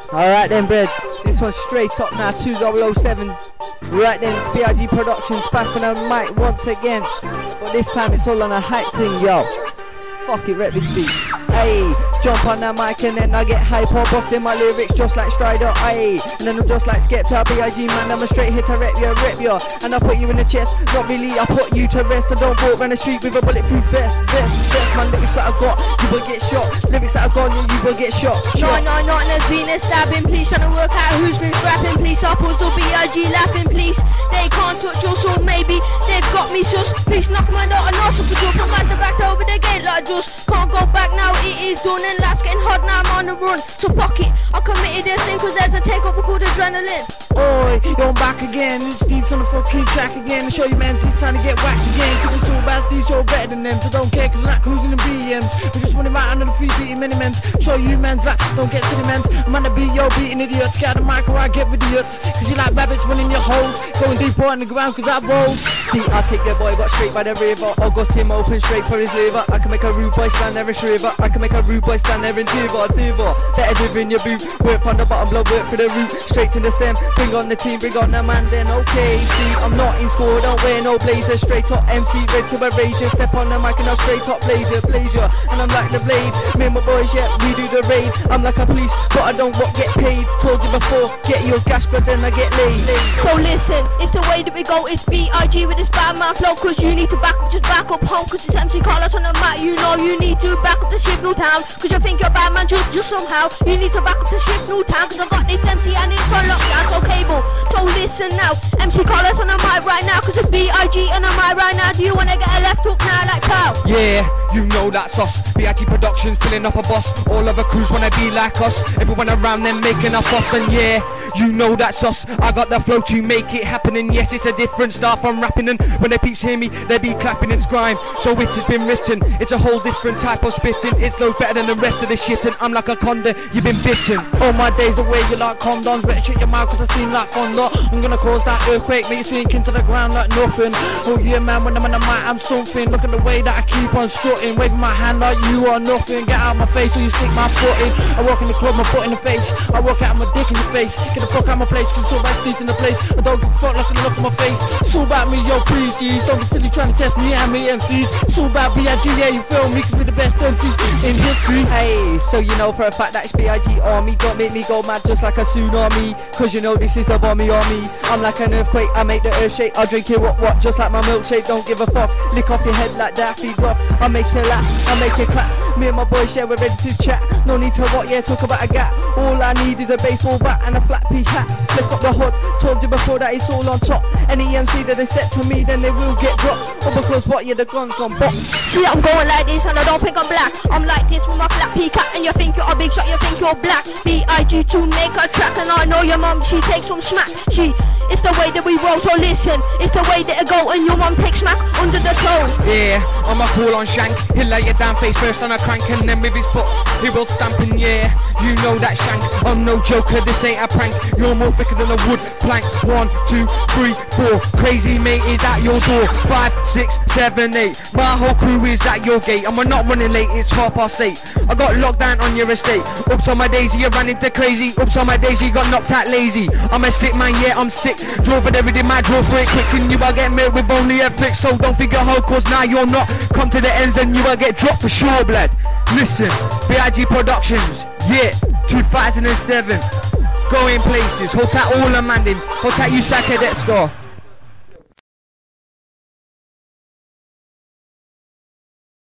Alright then, Bed. This one's straight up now, 2007. Right then, it's BIG Productions back on the mic once again. But this time it's all on a hype thing, yo. Fuck it, rep this beat. Ayy, jump on the mic and then I get hyper, busting my lyrics just like Strider, ayy. And then I'm just like Skepta, BIG man, I'm a straight hitter, rep ya. And I put you in the chest, not really, I put you to rest. I don't walk around the street with a bulletproof vest. My lyrics that I got, you will get shot. Lyrics that I got, you will get shot. Not there's been a stabbing, please. Trying to work out who's been rapping, please. Uppers or BIG laughing, please. They can't touch us, or maybe they've got me sus. Please knock my daughter, not so for I'm at the back over the gate like just can't go back now, it is done. And life's getting hard now, I'm on the run. So fuck it, I committed this thing cause there's a takeover called adrenaline. Oi, yo, I'm back again. It's Steve's on the fucking track again. To show you man, he's trying to get whacked again. Cause it's all bad, Steve's all better than them. So don't care cause we're not cruising in BMs. We just running right under the feet, beating many men. Show you man's like, don't get to the men's. I'm on the beat, yo, beating idiots. Get out the mic or I get with idiots. Cause you like rabbits running your holes. Going deeper on the ground cause I roll. See, I take that boy, got straight by the river. I got him open straight for his liver. I can make a rude boy stand there in Shriver. I can make a rude boy stand there in Diva. Better live in your boot. Work from the bottom, blow work for the root. Straight to the stem, bring on the team, bring on the man then. Okay, see, I'm not in school, don't wear no blazer. Straight up MC, ready to erase you. Step on the mic and I'll straight up blaze you. And I'm like the blade, me and my boys, yeah, we do the raid. I'm like a police, but I don't get paid. Told you before, get your gas, but then I get laid. So listen, it's the way that we go, it's BIG with this bad man flow. Cause you need to back up, just back up home. Cause it's MC Carlos on the mic, you know you need to back up the ship New Town. Cause you think you're bad man just somehow. You need to back up the ship New Town. Cause I got this MC and it's on lockdown, so cable. So listen now, MC Carlos on the mic right now. Cause it's BIG on the mic right now. Do you wanna get a left hook now like cow? Yeah, you know that's us. BIG Productions filling up a bus. All other crews wanna be like us. Everyone around them making a fuss. And yeah, you know that's us. I got the flow to make it happen. And yes, it's a different style from rapping. And when they peeps hear me, they be clapping and grime. So it has been written, it's a whole different type of spitting. It's loads better than the rest of the shit. And I'm like a conda, you've been bitten. All my days away, you like condoms. Better shut your mouth cause I seem like Fonda. I'm gonna cause that earthquake, make you sink into the ground like nothing. Oh yeah man, when I'm on the mic I'm something. Look at the way that I keep on strutting. Waving my hand like you are nothing. Get out my face or you stick my foot in. I walk in the club, my foot in the face. I walk out my dick in your face. Get the fuck out my place cause it's all right Steve's in the place. I don't give a fuck, look at the look on my face. It's all about me, yo please G's. Don't be silly trying to test me and me MCs. It's all about BIG, yeah you feel me. Cause we're the best MCs in history. Hey, so you know for a fact that it's BIG army. Don't make me go mad just like a tsunami. Cause you know this is a bomby army. I'm like an earthquake, I make the earth shake. I drink it what, just like my milkshake. Don't give a fuck, lick off your head like Daffy Duck. I make you laugh, I make you clap. Me and my boys, yeah, we're ready to chat. No need to what, yeah, talk about a gap. All I need is a baseball bat and a flat pea hat. Flick up the hood, told you before that it's all on top. Any MC that they step to me, then they will get dropped. Or because what, yeah, the gun's gone pop. See, I'm going like this and I don't think I'm black. I'm like this with my flat pea cat. And you think you're a big shot, you think you're black. BIG to make a track. And I know your mum, she takes some smack. It's the way that we roll, so listen. It's the way that it go and your mum takes smack under the toe. Yeah, I'm a cool on shank. He'll lay it down face first on a crank. And then with his foot, he will stamp in, yeah. You know that shank, I'm no joker, this ain't a prank. You're more thicker than a wood plank. 1, 2, 3, 4. Crazy mate is at your door. 5, 6, 7, 8. My whole crew is at your gate. And we're not running late, it's 8:30. I got lockdown on your estate. Oops on my daisy, you ran into crazy. Oops on my daisy, got knocked out lazy. I'm a sick man, yeah, I'm sick. Draw for everything, man, draw for it quick. And you will get met with only a flick. So don't think you're hard, cause now you're not. Come to the ends and you will get dropped for sure, blood. Listen, BIG Productions, yeah, 2007. Going places, hold tight all a man in. Hold tight you sack cadet score.